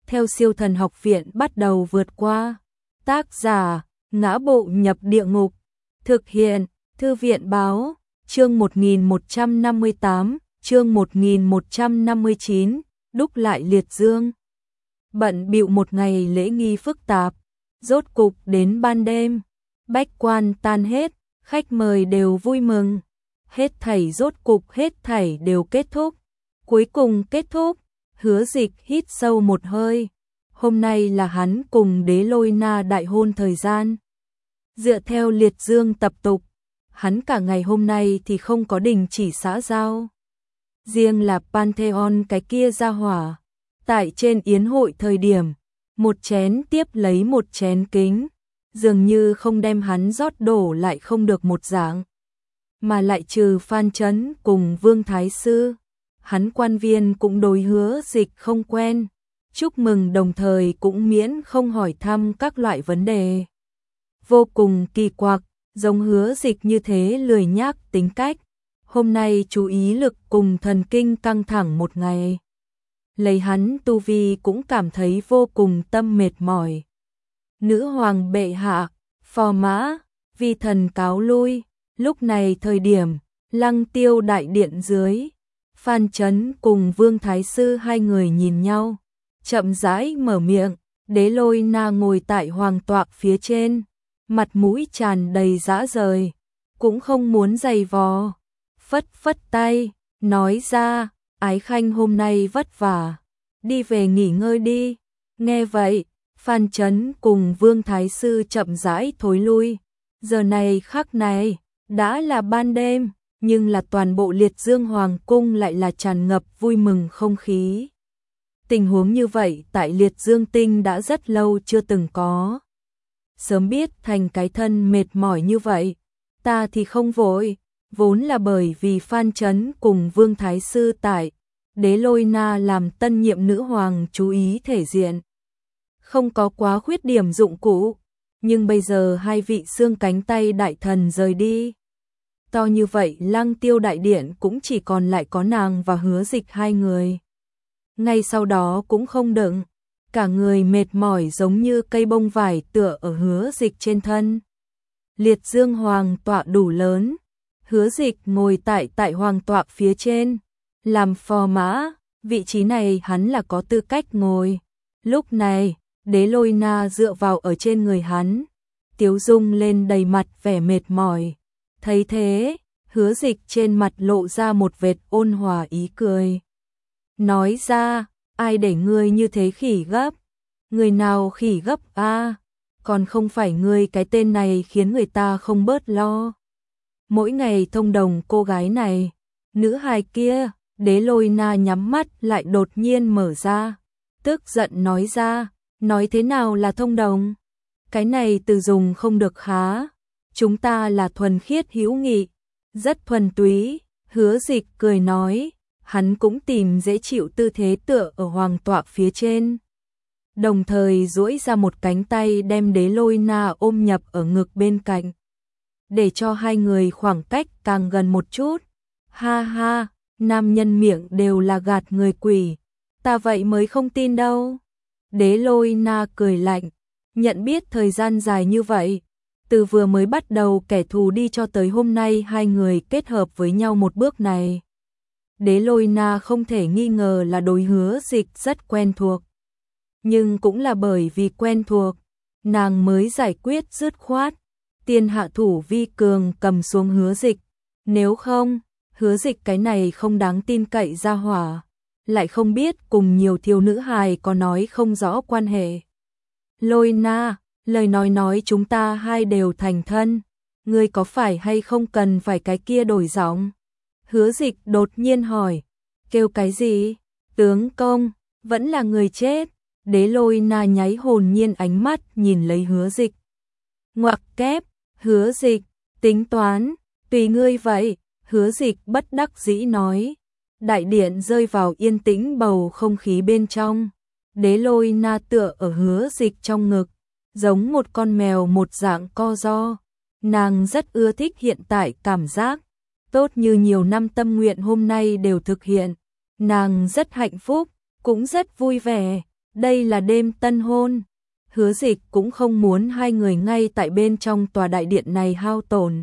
theo Siêu Thần Học Viện bắt đầu vượt qua. Tác giả: Ngã Bộ Nhập Địa Ngục. Thực hiện: Thư viện báo. Chương 1158, chương 1159, đúc lại liệt dương. Bận bịu một ngày lễ nghi phức tạp, rốt cục đến ban đêm, bách quan tan hết, khách mời đều vui mừng. Hết thảy rốt cục hết thảy đều kết thúc. Cuối cùng kết thúc, Hứa Dịch hít sâu một hơi. Hôm nay là hắn cùng Đế Lôi Na đại hôn thời gian. Dựa theo liệt dương tập tục, hắn cả ngày hôm nay thì không có đình chỉ xã giao. Riêng là Pantheon cái kia ra hỏa, tại trên yến hội thời điểm, một chén tiếp lấy một chén kính, dường như không đem hắn rót đổ lại không được một dạng. Mà lại trừ Phan Chấn cùng Vương Thái Sư, hắn quan viên cũng đối Hứa Dịch không quen, chúc mừng đồng thời cũng miễn không hỏi thăm các loại vấn đề. Vô cùng kỳ quặc, giống Hứa Dịch như thế lười nhác tính cách, hôm nay chú ý lực cùng thần kinh căng thẳng một ngày. Lấy hắn tu vi cũng cảm thấy vô cùng tâm mệt mỏi. Nữ hoàng bệ hạ, phò mã, vi thần cáo lui. Lúc này thời điểm, Lăng Tiêu đại điện dưới, Phan Chấn cùng Vương Thái Sư hai người nhìn nhau, chậm rãi mở miệng. Đế Lôi Na ngồi tại hoàng tọa phía trên, mặt mũi tràn đầy dã rời, cũng không muốn giày vò, phất phất tay, nói ra, ái khanh hôm nay vất vả, đi về nghỉ ngơi đi. Nghe vậy, Phan Chấn cùng Vương Thái Sư chậm rãi thối lui. Giờ này khắc này, đã là ban đêm, nhưng là toàn bộ Liệt Dương Hoàng cung lại là tràn ngập vui mừng không khí. Tình huống như vậy tại Liệt Dương Tinh đã rất lâu chưa từng có. Sớm biết thành cái thân mệt mỏi như vậy, ta thì không vội, vốn là bởi vì Phan Chấn cùng Vương Thái Sư tại, Đế Lôi Na làm tân nhiệm nữ hoàng chú ý thể diện. Không có quá khuyết điểm dụng cụ, nhưng bây giờ hai vị xương cánh tay đại thần rời đi. To như vậy Lăng Tiêu đại điện cũng chỉ còn lại có nàng và Hứa Dịch hai người. Ngay sau đó cũng không đựng, cả người mệt mỏi giống như cây bông vải tựa ở Hứa Dịch trên thân. Liệt Dương hoàng tọa đủ lớn, Hứa Dịch ngồi tại hoàng tọa phía trên, làm phò mã, vị trí này hắn là có tư cách ngồi. Lúc này, Đế Lôi Na dựa vào ở trên người hắn, tiếu dung lên đầy mặt vẻ mệt mỏi. Thấy thế, Hứa Dịch trên mặt lộ ra một vệt ôn hòa ý cười. Nói ra, ai để ngươi như thế khỉ gấp? Người nào khỉ gấp a? Còn không phải ngươi cái tên này khiến người ta không bớt lo. Mỗi ngày thông đồng cô gái này, nữ hài kia. Đế Lôi Na nhắm mắt lại đột nhiên mở ra, tức giận nói ra, nói thế nào là thông đồng? Cái này từ dùng không được khá, chúng ta là thuần khiết hữu nghị, rất thuần túy. Hứa Dịch cười nói, hắn cũng tìm dễ chịu tư thế tựa ở hoàng tọa phía trên, đồng thời duỗi ra một cánh tay đem Đế Lôi Na ôm nhập ở ngực bên cạnh, để cho hai người khoảng cách càng gần một chút. Ha ha, nam nhân miệng đều là gạt người quỷ, ta vậy mới không tin đâu. Đế Lôi Na cười lạnh, nhận biết thời gian dài như vậy, từ vừa mới bắt đầu kẻ thù đi cho tới hôm nay hai người kết hợp với nhau một bước này. Đế Lôi Na không thể nghi ngờ là đối Hứa Dịch rất quen thuộc. Nhưng cũng là bởi vì quen thuộc, nàng mới giải quyết dứt khoát, tiên hạ thủ vi cường cầm xuống Hứa Dịch. Nếu không, Hứa Dịch cái này không đáng tin cậy ra hỏa, lại không biết cùng nhiều thiếu nữ hài có nói không rõ quan hệ. Lôi Na, lời nói chúng ta hai đều thành thân, ngươi có phải hay không cần phải cái kia đổi giọng? Hứa Dịch đột nhiên hỏi, kêu cái gì? Tướng công, vẫn là người chết. Đế Lôi Na nháy hồn nhiên ánh mắt nhìn lấy Hứa Dịch. Ngoặc kép, Hứa Dịch, tính toán, tùy ngươi vậy. Hứa Dịch bất đắc dĩ nói. Đại điện rơi vào yên tĩnh bầu không khí bên trong. Đế Lôi Na tựa ở Hứa Dịch trong ngực, giống một con mèo một dạng co ro. Nàng rất ưa thích hiện tại cảm giác, tốt như nhiều năm tâm nguyện hôm nay đều thực hiện. Nàng rất hạnh phúc, cũng rất vui vẻ. Đây là đêm tân hôn. Hứa Dịch cũng không muốn hai người ngay tại bên trong tòa đại điện này hao tổn.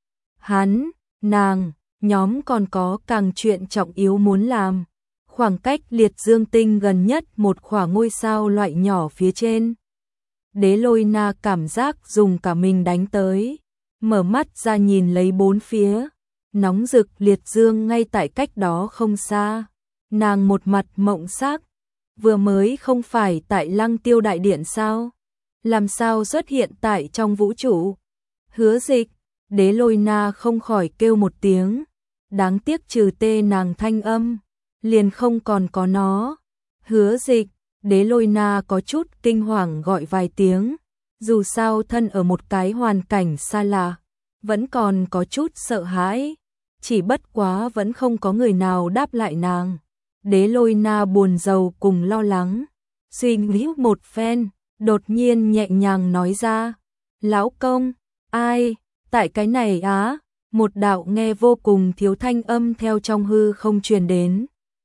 Hắn, nàng, nhóm còn có càng chuyện trọng yếu muốn làm. Khoảng cách liệt dương tinh gần nhất một khỏa ngôi sao loại nhỏ phía trên. Đế Lôi Na cảm giác dùng cả mình đánh tới. Mở mắt ra nhìn lấy bốn phía. Nóng rực liệt dương ngay tại cách đó không xa. Nàng một mặt mộng sắc. Vừa mới không phải tại Lăng Tiêu đại điện sao? Làm sao xuất hiện tại trong vũ trụ? Hứa Dịch, Đế Lôi Na không khỏi kêu một tiếng. Đáng tiếc trừ tê nàng thanh âm, liền không còn có nó. Hứa Dịch, Đế Lôi Na có chút kinh hoàng gọi vài tiếng. Dù sao thân ở một cái hoàn cảnh xa lạ, vẫn còn có chút sợ hãi. Chỉ bất quá vẫn không có người nào đáp lại nàng. Đế Lôi Na buồn rầu cùng lo lắng. Suy nghĩ một phen, đột nhiên nhẹ nhàng nói ra. Lão công, ai, tại cái này á? Một đạo nghe vô cùng thiếu thanh âm theo trong hư không truyền đến.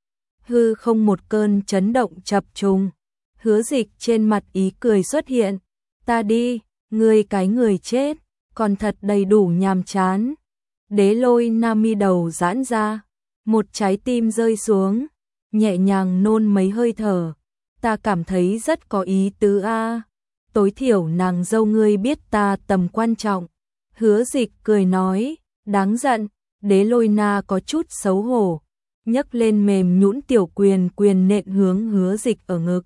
Hư không một cơn chấn động chập trùng. Hứa Dịch trên mặt ý cười xuất hiện. Ta đi, ngươi cái người chết, còn thật đầy đủ nhàm chán. Đế Lôi Na mi đầu giãn ra, một trái tim rơi xuống, nhẹ nhàng nôn mấy hơi thở. Ta cảm thấy rất có ý tứ a. Tối thiểu nàng dâu ngươi biết ta tầm quan trọng. Hứa Dịch cười nói, đáng giận. Đế Lôi Na có chút xấu hổ, nhấc lên mềm nhũn tiểu quyền quyền nện hướng Hứa Dịch ở ngực.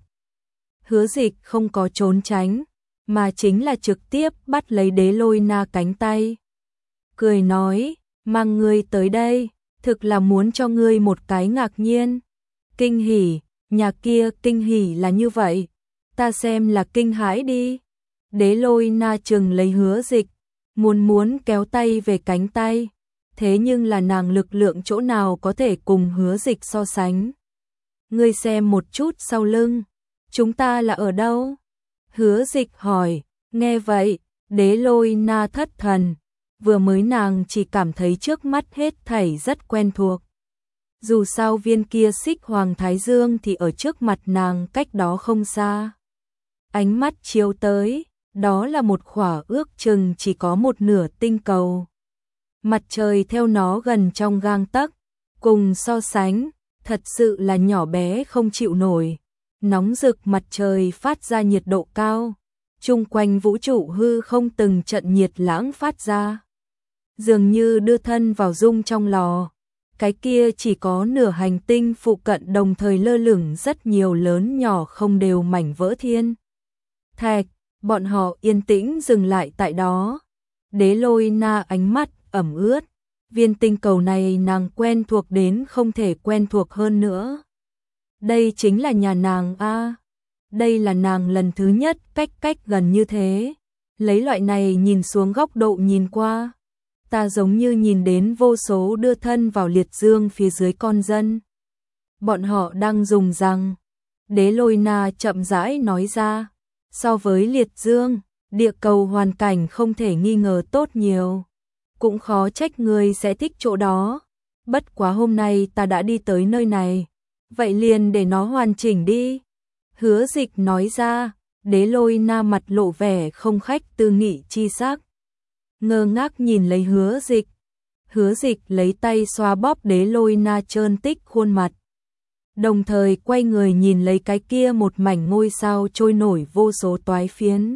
Hứa Dịch không có trốn tránh, mà chính là trực tiếp bắt lấy Đế Lôi Na cánh tay. Cười nói, mang ngươi tới đây, thực là muốn cho ngươi một cái ngạc nhiên. Kinh hỉ, nhà kia kinh hỉ là như vậy, ta xem là kinh hãi đi. Đế Lôi Na chừng lấy Hứa Dịch, muốn kéo tay về cánh tay. Thế nhưng là nàng lực lượng chỗ nào có thể cùng Hứa Dịch so sánh. Ngươi xem một chút sau lưng, chúng ta là ở đâu? Hứa Dịch hỏi, nghe vậy, Đế Lôi Na thất thần. Vừa mới nàng chỉ cảm thấy trước mắt hết thảy rất quen thuộc. Dù sao viên kia xích hoàng thái dương thì ở trước mặt nàng cách đó không xa. Ánh mắt chiếu tới, đó là một khỏa ước chừng chỉ có một nửa tinh cầu. Mặt trời theo nó gần trong gang tấc, cùng so sánh, thật sự là nhỏ bé không chịu nổi. Nóng rực mặt trời phát ra nhiệt độ cao, chung quanh vũ trụ hư không từng trận nhiệt lãng phát ra. Dường như đưa thân vào dung trong lò, cái kia chỉ có nửa hành tinh phụ cận đồng thời lơ lửng rất nhiều lớn nhỏ không đều mảnh vỡ thiên thạch. Bọn họ yên tĩnh dừng lại tại đó. Đế Lôi Na ánh mắt ẩm ướt. Viên tinh cầu này nàng quen thuộc đến không thể quen thuộc hơn nữa. Đây chính là nhà nàng a. Đây là nàng lần thứ nhất cách gần như thế. Lấy loại này nhìn xuống góc độ nhìn qua, ta giống như nhìn đến vô số đưa thân vào liệt dương phía dưới con dân. Bọn họ đang dùng rằng. Đế Lôi Na chậm rãi nói ra. So với liệt dương, địa cầu hoàn cảnh không thể nghi ngờ tốt nhiều. Cũng khó trách người sẽ thích chỗ đó. Bất quá hôm nay ta đã đi tới nơi này, vậy liền để nó hoàn chỉnh đi. Hứa Dịch nói ra. Đế Lôi Na mặt lộ vẻ không khách tư nghị chi sắc, ngơ ngác nhìn lấy Hứa Dịch. Hứa Dịch lấy tay xoa bóp Đế Lôi Na trơn tích khuôn mặt, đồng thời quay người nhìn lấy cái kia một mảnh ngôi sao trôi nổi vô số toái phiến.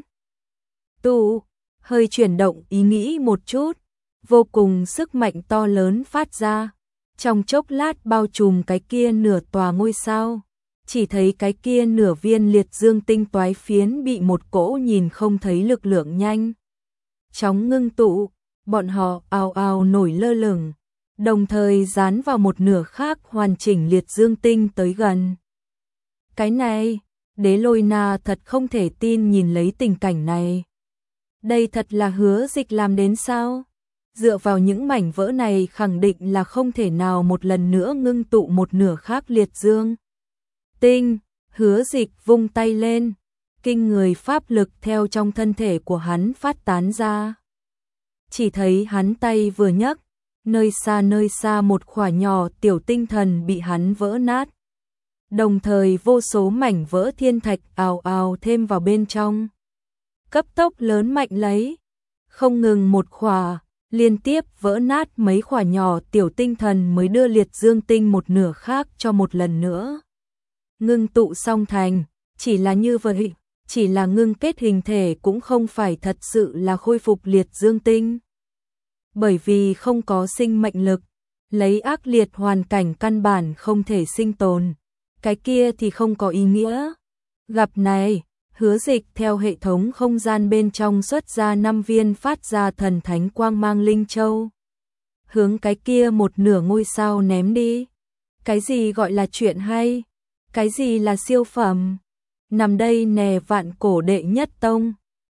Hơi chuyển động ý nghĩ một chút, vô cùng sức mạnh to lớn phát ra, trong chốc lát bao trùm cái kia nửa tòa ngôi sao. Chỉ thấy cái kia nửa viên liệt dương tinh toái phiến bị một cỗ nhìn không thấy lực lượng nhanh chóng ngưng tụ, bọn họ ào ào nổi lơ lửng, đồng thời dán vào một nửa khác hoàn chỉnh liệt dương tinh tới gần. Cái này, Đế Lôi Na thật không thể tin nhìn lấy tình cảnh này. Đây thật là Hứa Dịch làm đến sao? Dựa vào những mảnh vỡ này khẳng định là không thể nào một lần nữa ngưng tụ một nửa khác liệt dương tinh. Hứa Dịch vung tay lên, kinh người pháp lực theo trong thân thể của hắn phát tán ra. Chỉ thấy hắn tay vừa nhấc, nơi xa một khỏa nhỏ tiểu tinh thần bị hắn vỡ nát. đồng thời vô số mảnh vỡ thiên thạch ào ào thêm vào bên trong. Cấp tốc lớn mạnh lấy, không ngừng một khỏa, liên tiếp vỡ nát mấy khỏa nhỏ, tiểu tinh thần mới đưa liệt dương tinh một nửa khác cho một lần nữa ngưng tụ xong thành. Chỉ là như vậy, chỉ là ngưng kết hình thể cũng không phải thật sự là khôi phục liệt dương tinh. Bởi vì không có sinh mệnh lực, lấy ác liệt hoàn cảnh căn bản không thể sinh tồn, cái kia thì không có ý nghĩa. Gặp này, Hứa Dịch theo hệ thống không gian bên trong xuất ra 5 viên phát ra thần thánh quang mang linh châu, hướng cái kia một nửa ngôi sao ném đi. Cái gì gọi là chuyện hay? Cái gì là siêu phẩm? Nằm đây nè, vạn cổ đệ nhất tông.